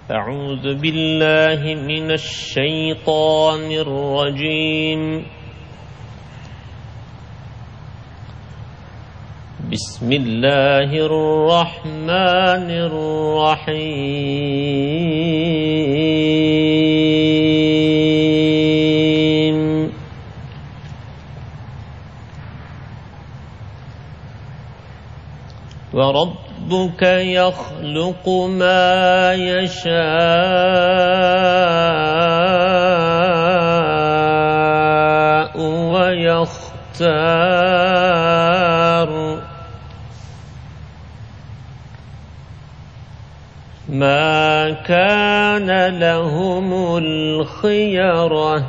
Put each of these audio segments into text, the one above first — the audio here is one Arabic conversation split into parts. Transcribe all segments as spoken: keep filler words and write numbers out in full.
أعوذ بالله من الشيطان الرجيم. بسم الله الرحمن الرحيم. وربك يخلق ما يشاء ويختار ما كان لهم الخيرة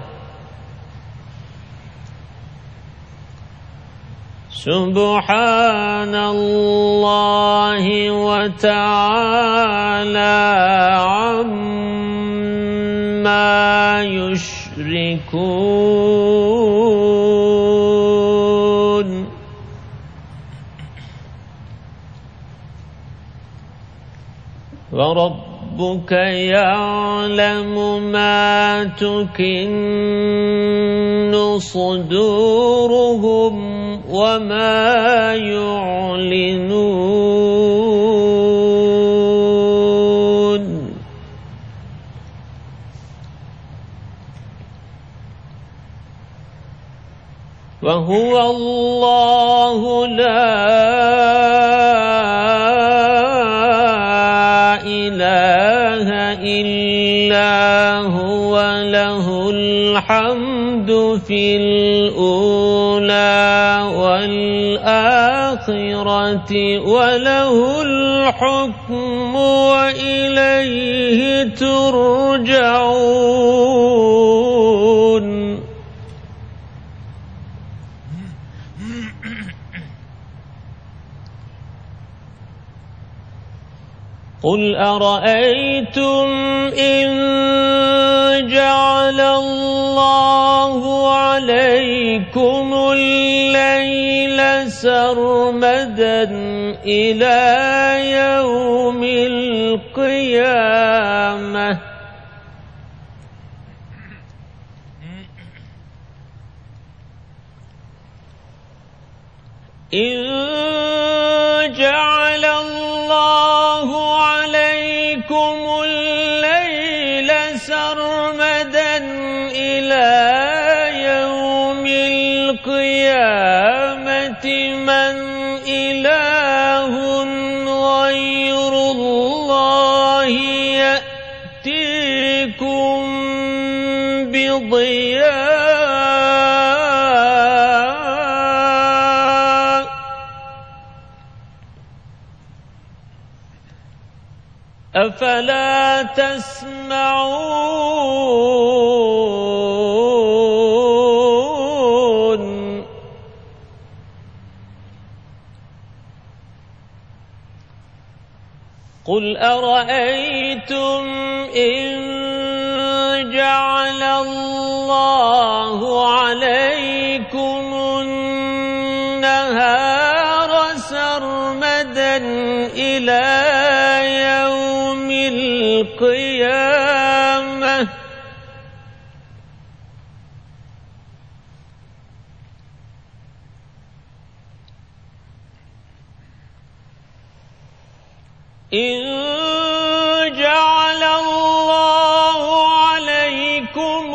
سبحان الله وتعالى عما يشركون. وربك يعلم ما تكن صدورهم وما يعلنون. وهو الله لا إله إلا هو له الحمد في الأولى والآخرة وله الحكم وإليه ترجعون. قل أرأيتم إن جعل الله عليكم الليل سرمدا إلى يوم القيامة إن جعل الله عليكم الليل سرمدا إلى يوم القيامة من إله غير الله يأتيكم بضياء أفلا تسمعون. قل أرأيتم إن جعل الله عليكم النهار سرمدا إلى يوم القيامة إن جعل الله عليكم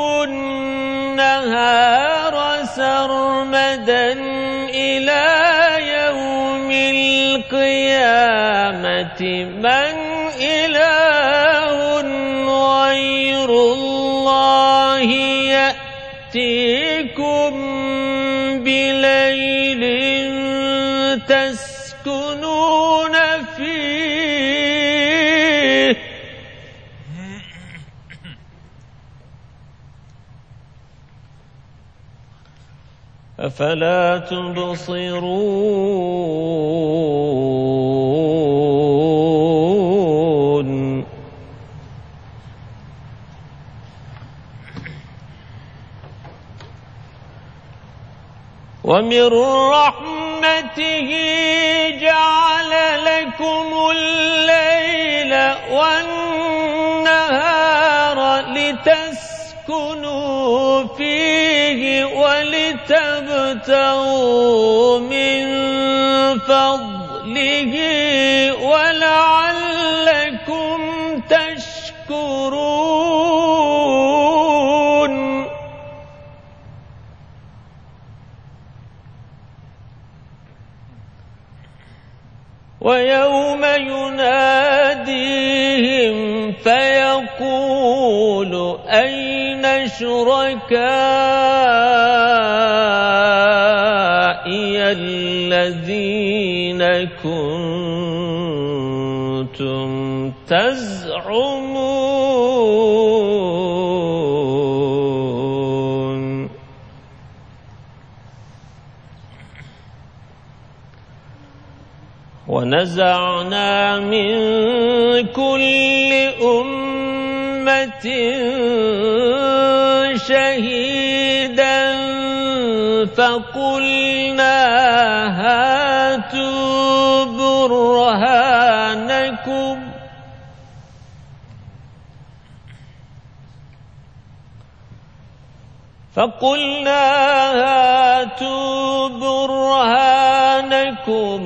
النهار سرمدا إلى يوم القيامة من إله غير الله يأتيكم بليل تسكنون فيه أفلا تبصرون. ومن رحمته جعل لكم الليل والنهار لتسكنوا فيه ولتبتغوا من فضله ولعلكم تشكرون ويوم يناديهم فيقول أين شركائي الذين كنتم تزعمون ونزعنا من كل أمة شهيدا فقلنا هاتوا برهانكم فقلنا هاتوا برهانكم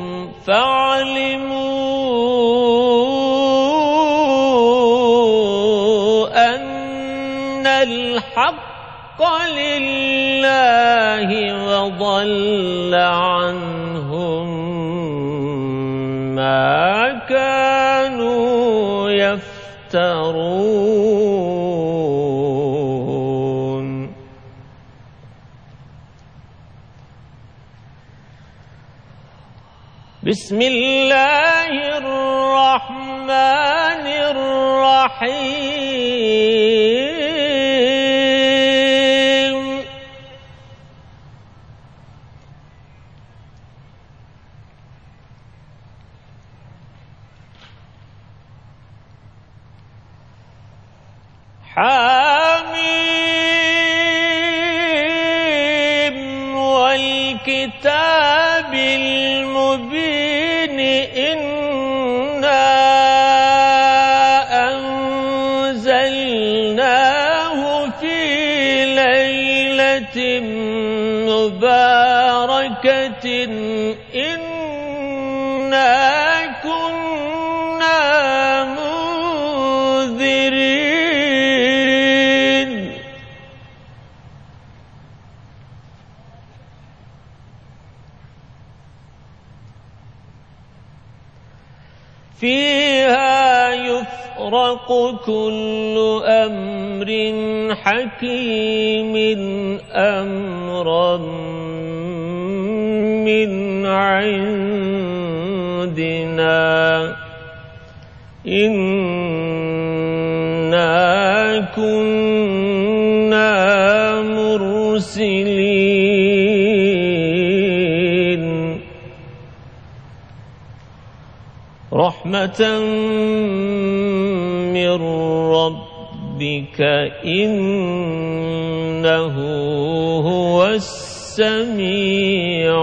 فاعلموا أن الحق لله وضل عنهم ما كانوا يفترون بسم الله الرحمن الرحيم حميم والكتاب المبين إنا أنزلناه في ليلة مباركة إنا كنا منذرين فيها يفرق كل أمر حكيم أمرا من عندنا إنا كنا مرسلين رحمة من ربك إنه هو السميع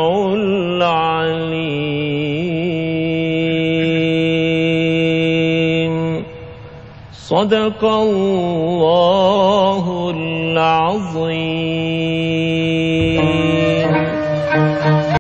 العليم صدق الله العظيم.